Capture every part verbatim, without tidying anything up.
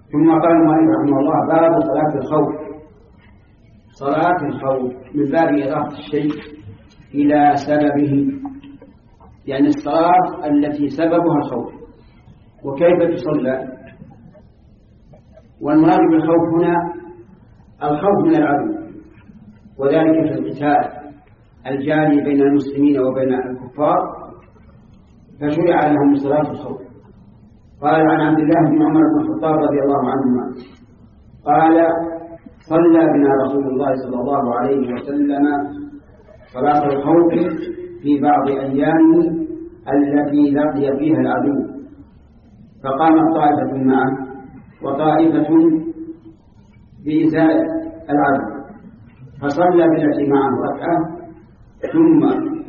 ثم قال المؤلف رحمه الله: باب صلاة الخوف. صلاة الخوف من باب إضافة الشيء إلى سببه، يعني الصلاة التي سببها الخوف. وكيف تصلى؟ والمراد بالخوف هنا الخوف من العدو، وذلك في القتال الجاري بين المسلمين وبين الكفار، فشرع لهم صلاة الخوف. قال عن عبد الله بن عمر بن الخطاب رضي الله عنهما قال: صلى بنا رسول الله صلى الله عليه وسلم صلاة الخوف في بعض أيامه التي لقي فيها العدو، فقامت طائفة معه وطائفة بإزاء العدو، فصلى بالتي معه ركعة ثم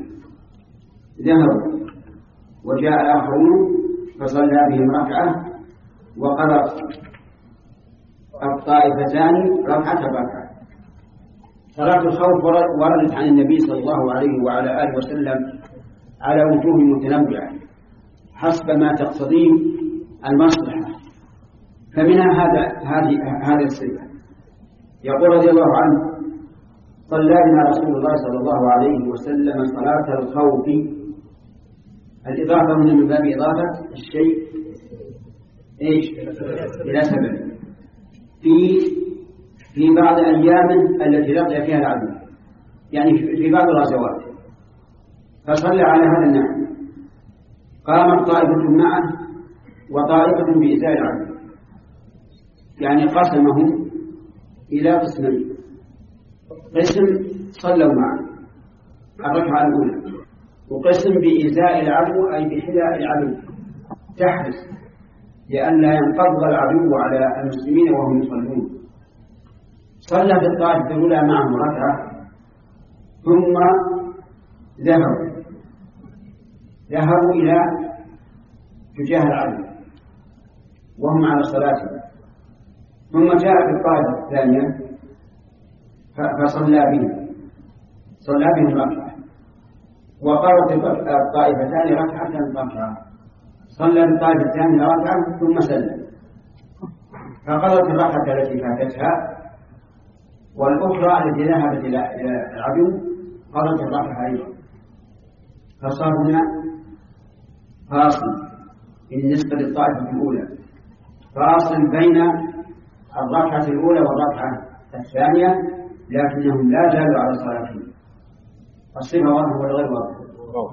ذهب وجاء آخرون فصلى بهم ركعة، وقرأ الطائفتان ركعة ركعة. صلاة الخوف وردت عن النبي صلى الله عليه وعلى آله وسلم على وجوه متنوعة حسب ما تقتضيه المصلحة، فمنها هذا هذه هذه الصفة. يقول رضي الله عنه: صلى بنا رسول الله صلى الله عليه وسلم صلاة الخوف. الإضافة من باب إضافة الشيء إيش إلى سبب في في بعض أيام التي لقي فيها العدو، يعني في بعض الغزوات، فصلى على هذا النحو. قامت طائفة معه وطائفة بإزاء العدو، يعني قسمهم إلى قسمين: قسم صلوا معه الركعة الأولى، وقسم بإزاء العدو أي بحذاء العدو تحرس لئلا ينقض العدو على المسلمين وهم يصلون. صلى في الطائفة الأولى معهم ركعة ثم ذهبوا ذهبوا إلى تجاه العدو وهم على صلاة، ثم جاء في الطائفة الثانية فصلى بهم صلى بهم ركعة، وقرأت الطائفتان ركعة ركعة، صلى الطائفة الثانية ركعة ثم سلم، فقرأت الركعة التي فاتتها، والأخرى التي ذهبت إلى العدو قرأت الركعة أيضا. فصار هنا فاصل بالنسبة للطائفة الأولى، فاصل بين الركعة الأولى والركعة الثانية، لكنهم لا زالوا على صلاتهم. الصفة واضحة ولا غير واضحة؟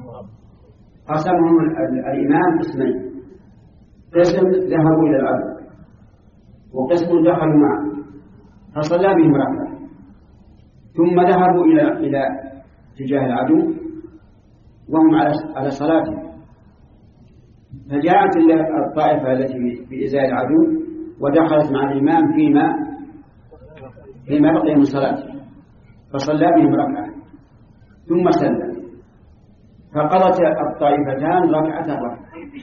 قسمهم الإمام قسمين: قسم ذهبوا إلى العدو وقسم دخلوا معه فصلى بهم ركعة، ثم ذهبوا إلى إلى اتجاه العدو وهم على على صلاتهم، فجاءت الطائفة التي بإزاء العدو ودخلت مع الإمام فيما فيما بقي من صلاته، فصلى بهم ركعة ثم سلم، فقضت الطائفتان ركعة ركعة.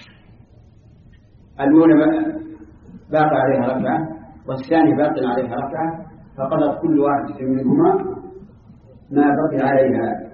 الأولى باقي عليها ركعة والثاني باقي عليها ركعة، فقضت كل واحدة منهما ما بقي عليها.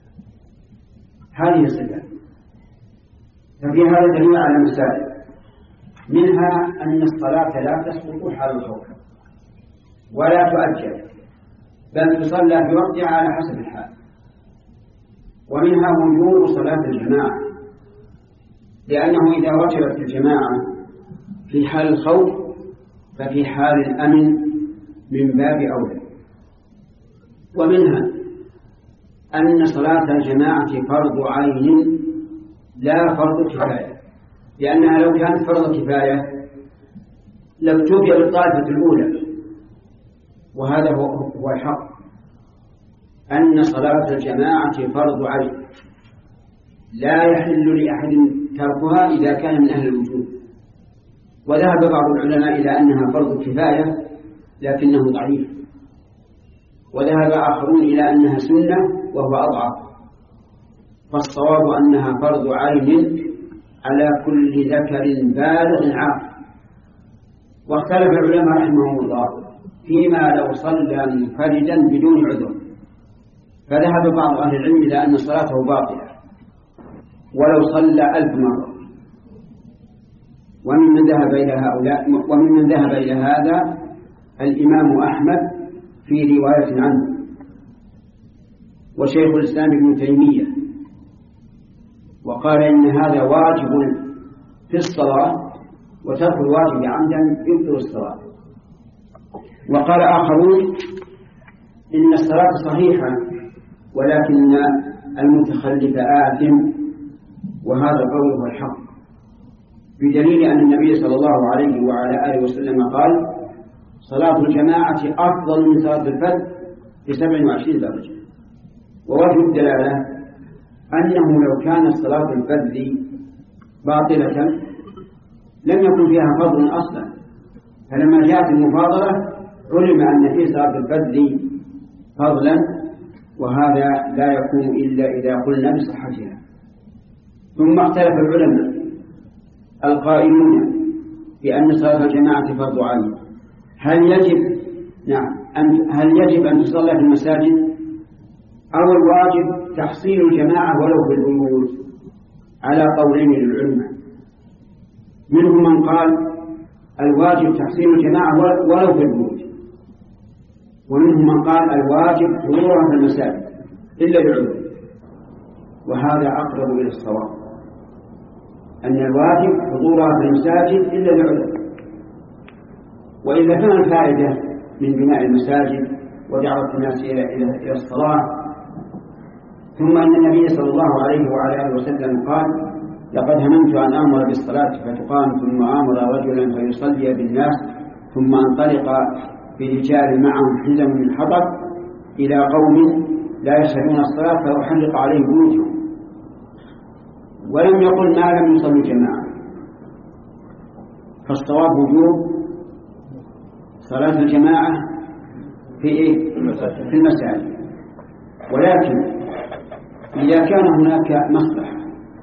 هذه الصفة. ففي هذا دليل على مسائل، منها أن الصلاة لا تسقط حال الخوف ولا تؤجل، بل تصلى في وقتها على حسب الحال. ومنها وجوب صلاة الجماعة، لأنه إذا وجبت الجماعة في حال الخوف ففي حال الأمن من باب أولى. ومنها أن صلاة الجماعة فرض عين لا فرض كفاية، لأنها لو كانت فرض كفاية لاكتفي بالطائفة الأولى، وهذا هو الحق، أن صلاة الجماعة فرض عين لا يحل لأحد تركها إذا كان من أهل الوجوب. وذهب بعض العلماء إلى أنها فرض كفاية لكنه ضعيف، وذهب آخرون إلى أنها سنة وهو أضعف، فالصواب أنها فرض عين على كل ذكر بالغ عاقل. واختلف العلماء رحمهم الله فيما لو صلى منفردا بدون عذر، فذهب بعض أهل العلم إلى أن صلاته باطلة ولو صلى ألف مرة، وممن ذهب إلى هؤلاء وممن ذهب إلى هذا الإمام أحمد في رواية عنه وشيخ الإسلام ابن تيمية، وقال إن هذا واجب في الصلاة وترك الواجب عمدا يبطل الصلاة. وقال آخرون إن الصلاة صحيحة ولكن المتخلف آثم، وهذا قوله الحق، بدليل أن النبي صلى الله عليه وعلى آله وسلم قال صلاة الجماعة أفضل من صلاة الفرد بسبع وعشرين درجة. ووجه الدلالة أنه لو كانت صلاة الفرد باطلة لم يكن فيها فضل أصلا، فلما جاءت المفاضلة علم أن في صلاة الفرد فضلا، وهذا لا يكون إلا إذا قلنا بصحتها. ثم اختلف العلماء القائلون بأن صلاة الجماعة فرض عين، هل يجب نعم أن هل يجب أن تصلى في المساجد أو الواجب تحصيل الجماعة ولو في البيوت؟ على قولين للعلماء، منهم من قال الواجب تحصيل الجماعة ولو في البيوت، ومنهم من قال الواجب حضورها في المساجد إلا للعلم، وهذا أقرب إلى الصواب، أن الواجب حضورها في المساجد إلا للعلم. وإذا كان الفائدة من بناء المساجد ودعوة الناس إلى إلى الصلاة، ثم أن النبي صلى الله عليه وعلى آله وسلم قال لقد هممت أن آمر بالصلاة فتقام ثم آمر رجلا فيصلي بالناس ثم انطلق برجال معهم حزم من حطب إلى قوم لا يشهدون الصلاة فأحلق عليهم بيوتهم، ولم يقل ما لم يصلوا جماعة. فالصواب وجوب صلاة الجماعة في إيه؟ في المساجد، ولكن إذا كان هناك مصلحة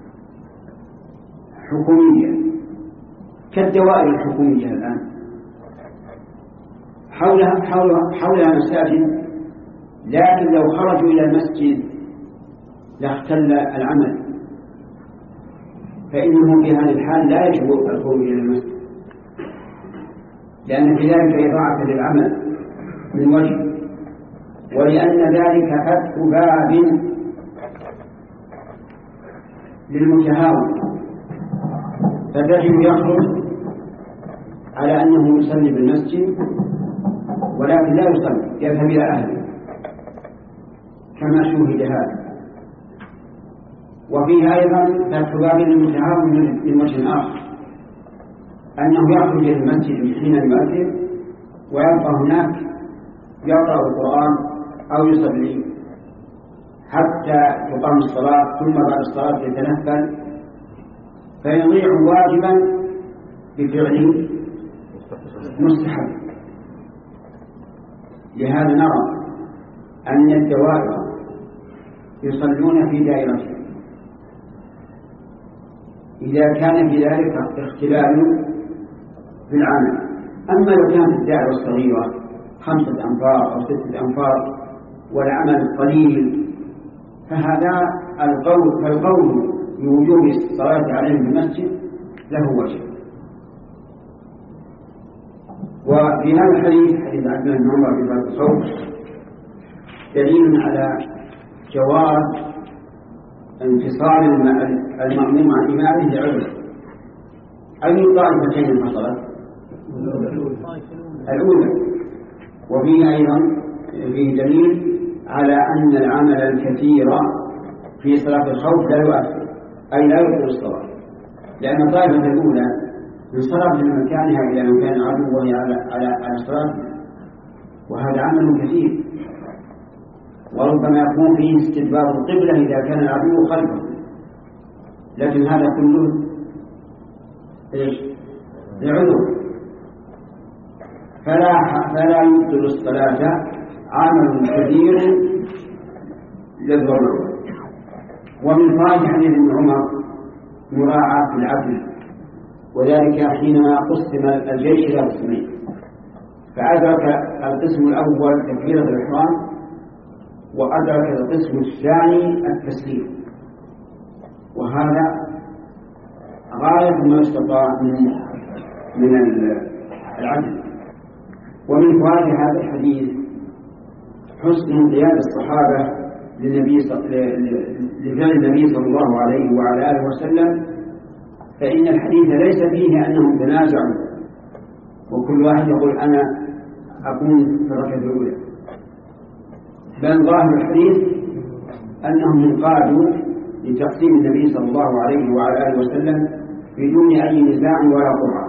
حكومية كالدوائر الحكومية الآن حولها, حولها, حولها مساجد، لكن لو خرجوا إلى المسجد لاختل العمل، فإنه في هذه الحال لا يجب الخروج إلى المسجد، لأن في ذلك إضاعة للعمل من وجه، ولأن ذلك فتح باب للمتهاون، فتجد يخرج على أنه يصلي بالمسجد ولكن لا يصلي، يذهب إلى أهله كما شوهد هذا. وفيه أيضا فتح باب للمتهاون من وجه آخر، أنه يخرج إلى المسجد حين يؤذن ويبقى هناك يقرأ القرآن أو يصلي حتى تقام الصلاة، ثم بعد الصلاة يتنفل، فيضيع واجبا بفعل مستحب. لهذا نرى أن الدوائر يصلون في دائرتهم إذا كان في ذلك اختلال في العمل. أما لو كانت الدائرة الصغيرة خمسة أنفار أو ستة أنفار والعمل قليل، فهذا القول فالقول بوجوب الصلاة عليه في المسجد له وجه. وفي هذا الحديث حديث عبد الله بن عمر في باب الصوم دليل على جواز انفصال المأموم عن إمامه لعذر. أي طائفتين حصلت؟ الأولى. وفيه أيضا فيه دليل على أن العمل الكثير في صلاة الخوف لا يؤثر، أي لا يؤثر الصلاة، لأن الطائفة الأولى انصرفت من مكانها إلى مكان العدو وهي على على على صلاة، وهذا عمل كثير، وربما يكون فيه استدبار القبلة إذا كان العدو خلفه، لكن هذا كله إيش؟ لعذر، فلا فلا يبطل الصلاة عمل كثير للضرورة. ومن فائدة حديث ابن عمر مراعاة العدل، وذلك حينما قسم الجيش إلى قسمين، فأدرك القسم الأول تكبيرة الإحرام، وأدرك القسم الثاني التسليم، وهذا غاية ما استطاع من من العدل. ومن فوائد هذا الحديث حسن انقياد الصحابة للنبي لفعل النبي صلى الله عليه وعلى آله وسلم، فإن الحديث ليس فيه أنهم تنازعوا وكل واحد يقول أنا أكون في الركعة الأولى، بل ظاهر الحديث أنهم انقادوا لتقسيم النبي صلى الله عليه وعلى آله وسلم بدون أي نزاع ولا قرعة.